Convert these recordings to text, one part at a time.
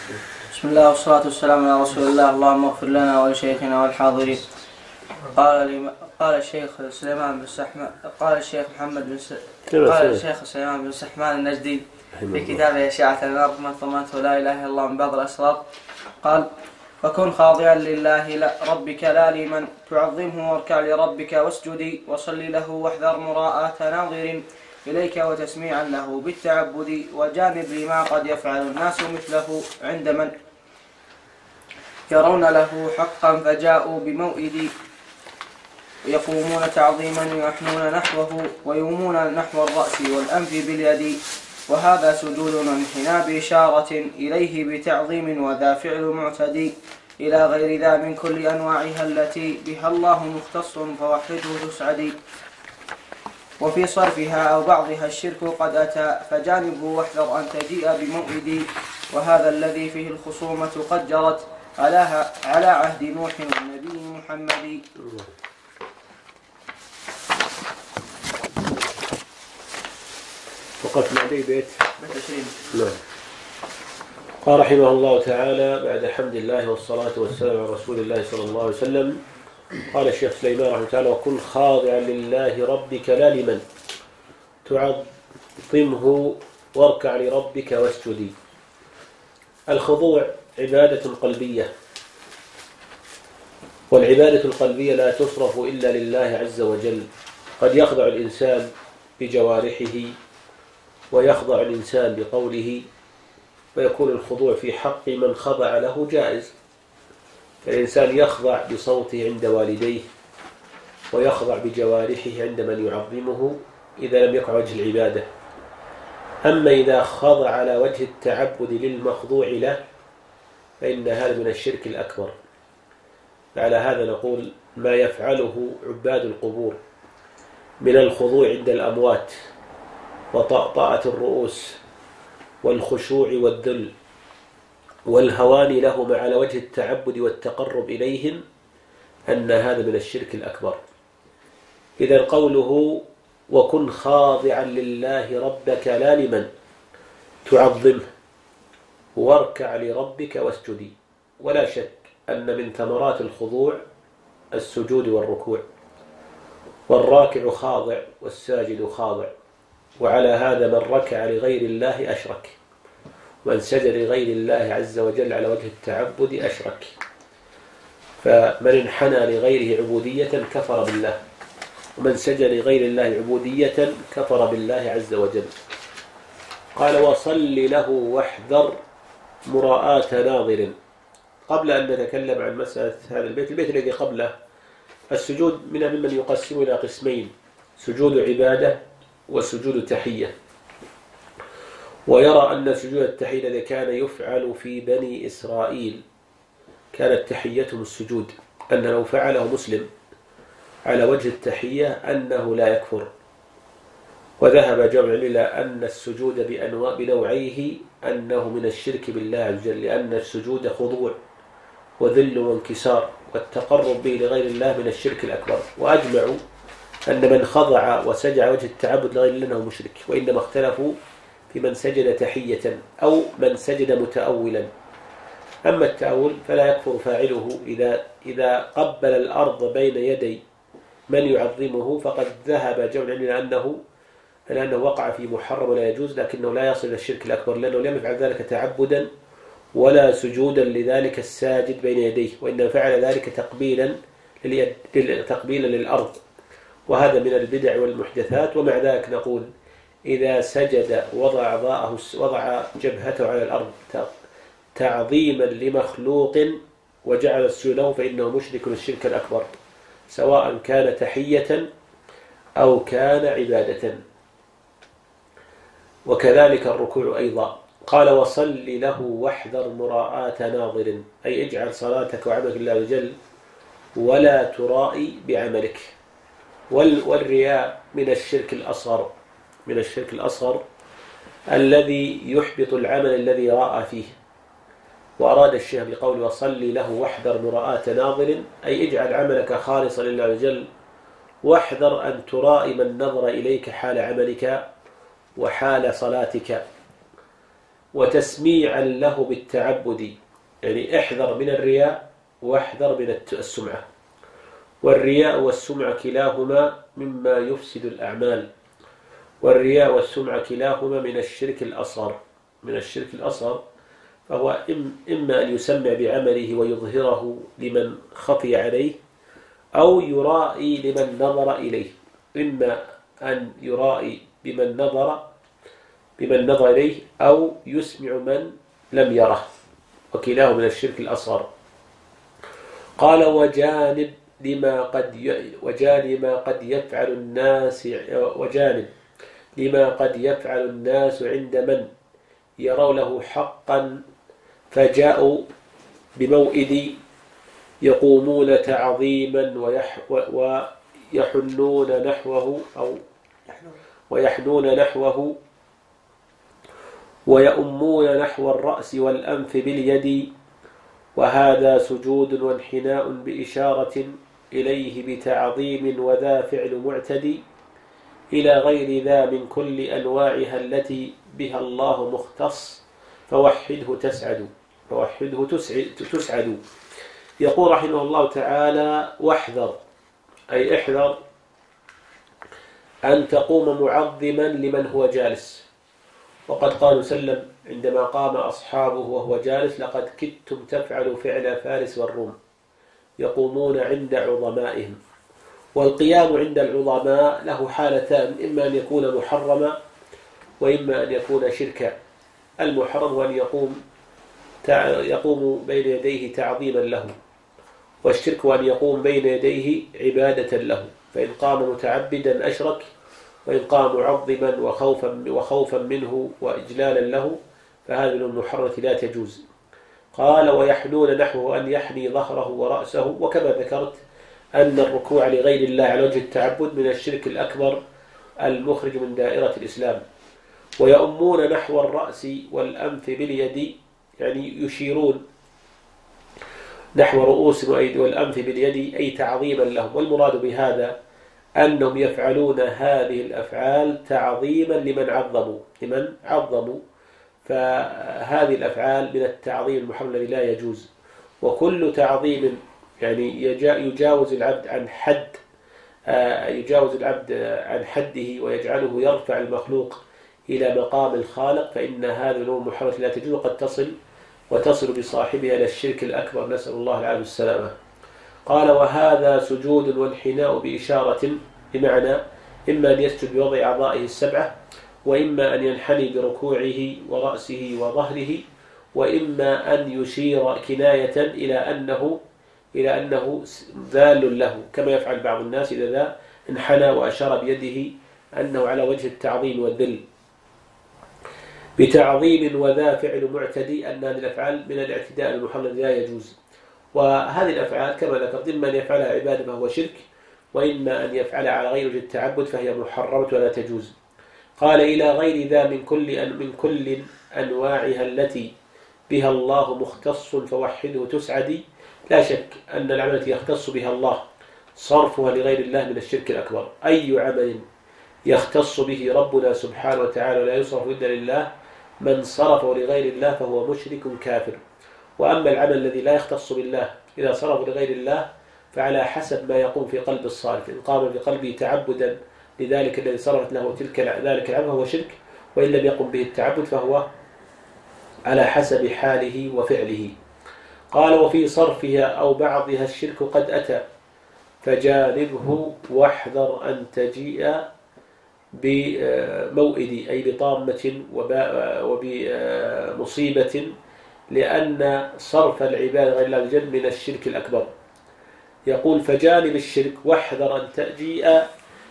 بسم الله والصلاة والسلام على رسول الله. اللهم اغفر لنا ولشيخنا والحاضرين. قال الشيخ سليمان بن سحمان قال الشيخ سليمان بن سحمان النجدي في كتابه أشعة الأرض من ضمنته لا إله إلا الله من بعض الأسرار قال: فكن خاضعا لله ربك لا لمن تعظمه واركع لربك واسجدي وصل له واحذر مراءة ناظر إليك وتسميعا له بالتعبد وجانب لما قد يفعل الناس مثله عند من يرون له حقا فجاءوا بموئد يقومون تعظيما ويحنون نحوه ويومون نحو الرأس والأنف باليد وهذا سجود وانحناء بإشارة إليه بتعظيم وذا فعل معتدي إلى غير ذا من كل أنواعها التي بها الله مختص فوحده تسعدي وفي صرفها أو بعضها الشرك قد أتى فجانبه واحذر أن تجيء بموئد وهذا الذي فيه الخصومة قد جرت على عهد نوح والنبي محمد. وقفنا عليه بيت 20. قال رحمه الله تعالى بعد حمد الله والصلاة والسلام على رسول الله صلى الله عليه وسلم. قال الشيخ سليمان رحمه الله تعالى: وكن خاضعا لله ربك لا لمن تعظمه واركع لربك واسجدي. الخضوع عبادة قلبية، والعبادة القلبية لا تصرف إلا لله عز وجل. قد يخضع الإنسان بجوارحه ويخضع الإنسان بقوله، ويكون الخضوع في حق من خضع له جائز. فالإنسان يخضع بصوته عند والديه ويخضع بجوارحه عند من يعظمه إذا لم يقع وجه العبادة. أما إذا خضع على وجه التعبد للمخضوع له فإن هذا من الشرك الأكبر. فعلى هذا نقول ما يفعله عباد القبور من الخضوع عند الأموات وطأطأة الرؤوس والخشوع والذل والهوان لهم على وجه التعبد والتقرب إليهم أن هذا من الشرك الأكبر. إذا قوله وكن خاضعا لله ربك لا لمن تعظمه واركع لربك واسجدي. ولا شك أن من ثمرات الخضوع السجود والركوع، والراكع خاضع والساجد خاضع. وعلى هذا من ركع لغير الله أشرك، ومن سجد لغير الله عز وجل على وجه التعبد أشرك. فمن انحنى لغيره عبودية كفر بالله، ومن سجد لغير الله عبودية كفر بالله عز وجل. قال: وصل له واحذر مراءة ناظر. قبل أن نتكلم عن مسألة هذا البيت الذي قبله، السجود ممن يقسم إلى قسمين: سجود عبادة وسجود تحية. ويرى أن سجود التحية الذي كان يفعل في بني إسرائيل كانت تحيتهم السجود، أن لو فعله مسلم على وجه التحية أنه لا يكفر. وذهب جمع إلى أن السجود بنوعيه أنه من الشرك بالله عز وجل، لأن السجود خضوع وذل وانكسار، والتقرب به لغير الله من الشرك الأكبر. وأجمعوا أن من خضع وسجد وجه التعبد لغير الله أنه مشرك، وإنما اختلفوا في من سجد تحية أو من سجد متأولا. أما التأول فلا يكفر فاعله إذا قبل الأرض بين يدي من يعظمه، فقد ذهب جمع إلى أنه وقع في محرم ولا يجوز، لكنه لا يصل إلى الشرك الأكبر، لأنه لم يفعل ذلك تعبدا ولا سجودا لذلك الساجد بين يديه، وإنما فعل ذلك تقبيلا للأرض، وهذا من البدع والمحدثات. ومع ذلك نقول إذا سجد وضع جبهته على الأرض تعظيما لمخلوق وجعل السجود له فإنه مشرك الشرك الأكبر، سواء كان تحية أو كان عبادة. وكذلك الركوع أيضا. قال: وصل له واحذر مراءة ناظر، أي اجعل صلاتك وعملك لله عز وجل ولا ترائي بعملك. والرياء من الشرك الأصغر الذي يحبط العمل الذي راء فيه. وأراد الشيخ بقول وصل له واحذر مراءة ناظر، أي اجعل عملك خالصا لله عز وجل، واحذر أن ترائي من نظر إليك حال عملك وحال صلاتك. وتسميعا له بالتعبد، يعني احذر من الرياء واحذر من السمعة. والرياء والسمعة كلاهما مما يفسد الأعمال، والرياء والسمعة كلاهما من الشرك الأصغر. من الشرك الأصغر، فهو إما أن يسمع بعمله ويظهره لمن خفي عليه، أو يرائي لمن نظر إليه. إما أن يرائي بمن نظر إليه، أو يسمع من لم يره، وكلاه من الشرك الأصغر. قال وجانب لما قد يفعل الناس عند من يروا له حقا فجاءوا بموئد يقومون تعظيما ويحنون نحوه ويؤمون نحو الرأس والأنف باليد، وهذا سجود وانحناء بإشارة إليه بتعظيم وذا فعل معتدي، إلى غير ذا من كل أنواعها التي بها الله مختص، فوحده تسعد. يقول رحمه الله تعالى: واحذر، أي احذر أن تقوم معظما لمن هو جالس. وقد قال سلم عندما قام أصحابه وهو جالس: لقد كدتم تفعل فعل فارس والروم، يقومون عند عظمائهم. والقيام عند العظماء له حالتان: إما أن يكون محرما، وإما أن يكون شركا. المحرم هو أن يقوم بين يديه تعظيما له، والشرك هو أن يقوم بين يديه عبادة له، فإن قام متعبدا أشرك، وإن قام معظما وخوفا منه وإجلالا له فهذه المحرمة لا تجوز. قال ويحنون نحوه، أن يحني ظهره ورأسه، وكما ذكرت أن الركوع لغير الله على وجه التعبد من الشرك الأكبر المخرج من دائرة الإسلام. ويؤمون نحو الرأس والأنف باليد، يعني يشيرون نحو رؤوس والأنف باليد، أي تعظيما لهم. والمراد بهذا أنهم يفعلون هذه الأفعال تعظيما لمن عظموا، فهذه الأفعال من التعظيم المحرم الذي لا يجوز. وكل تعظيم يعني يجاوز العبد عن حده ويجعله يرفع المخلوق إلى مقام الخالق، فإن هذه الأمور المحرمة لا تجوز، وقد وتصل بصاحبها إلى الشرك الأكبر، نسأل الله العافية والسلامة. قال وهذا سجود وانحناء بإشارة، بمعنى إما أن يسجد بوضع أعضائه السبعة، وإما أن ينحني بركوعه ورأسه وظهره، وإما أن يشير كناية إلى أنه ذال له، كما يفعل بعض الناس إذا انحنى وأشار بيده أنه على وجه التعظيم والذل. بتعظيم وذا فعل معتدي، أن هذه الأفعال من الاعتداء المحرم لا يجوز. وهذه الأفعال كما ذكرت إما أن يفعلها عبادة فهو شرك، وإما أن يفعلها على غير وجه التعبد فهي محرمة ولا تجوز. قال إلى غير ذا من كل أنواعها التي بها الله مختص فوحده تسعدي. لا شك أن العمل التي يختص بها الله صرفها لغير الله من الشرك الأكبر. أي عمل يختص به ربنا سبحانه وتعالى ولا يصرف إلا لله، من صرفه لغير الله فهو مشرك كافر. وأما العمل الذي لا يختص بالله إذا صرف لغير الله فعلى حسب ما يقوم في قلب الصارف، إن قام بقلبه تعبدا لذلك الذي صرفت له ذلك العمل فهو شرك، وإن لم يقم به التعبد فهو على حسب حاله وفعله. قال وفي صرفها أو بعضها الشرك قد أتى، فجانبه واحذر أن تجيء بموئد، أي بطامة وبمصيبة، لأن صرف العباد غير الله جل من الشرك الأكبر. يقول فجانب الشرك واحذر أن تجيء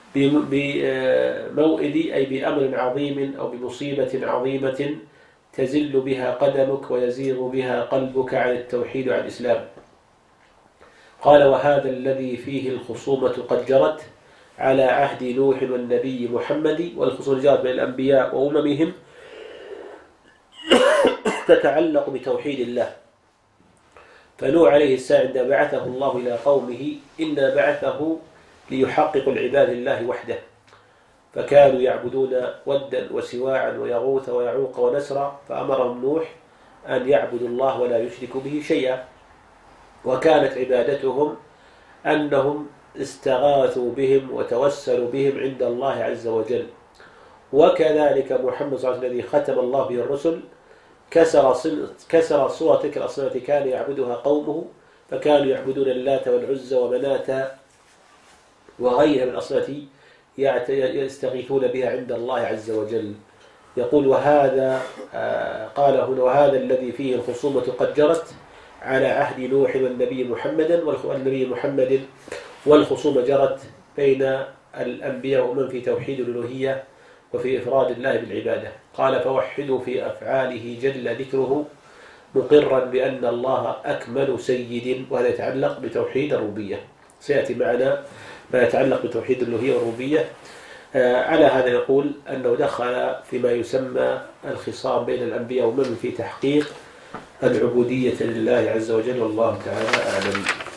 بموئد، أي بأمر عظيم أو بمصيبة عظيمة تزل بها قدمك ويزيغ بها قلبك عن التوحيد وعن الإسلام. قال وهذا الذي فيه الخصومة قد جرت على عهد نوح والنبي محمد، والخصومة جرت بين الأنبياء وأممهم تتعلق بتوحيد الله. فنوح عليه السلام عندما بعثه الله إلى قومه إنا بعثه ليحقق العباد الله وحده، فكانوا يعبدون ودا وسواعا ويغوث ويعوق ونسرا، فأمرهم نوح أن يعبدوا الله ولا يشركوا به شيئا. وكانت عبادتهم أنهم استغاثوا بهم وتوسلوا بهم عند الله عز وجل. وكذلك محمد صلى الله عليه وسلم الذي ختم الله به الرسل كسر صور تلك الأصنام التي كان يعبدها قومه، فكانوا يعبدون اللات والعزى ومناة وغيرها من الأصنام التي يستغيثون بها عند الله عز وجل. يقول وهذا قال هنا وهذا الذي فيه الخصومة قد جرت على عهد نوح والنبي محمد والخصومة جرت بين الأنبياء ومن في توحيد الألوهية وفي إفراد الله بالعبادة. قال فوحدوا في أفعاله جل ذكره مقرا بأن الله أكمل سيد، وهذا يتعلق بتوحيد الربوبية. سيأتي معنا ما يتعلق بتوحيد الألوهية والربوبية. على هذا يقول أنه دخل فيما يسمى الخصام بين الأنبياء ومن في تحقيق العبودية لله عز وجل، والله تعالى أعلم.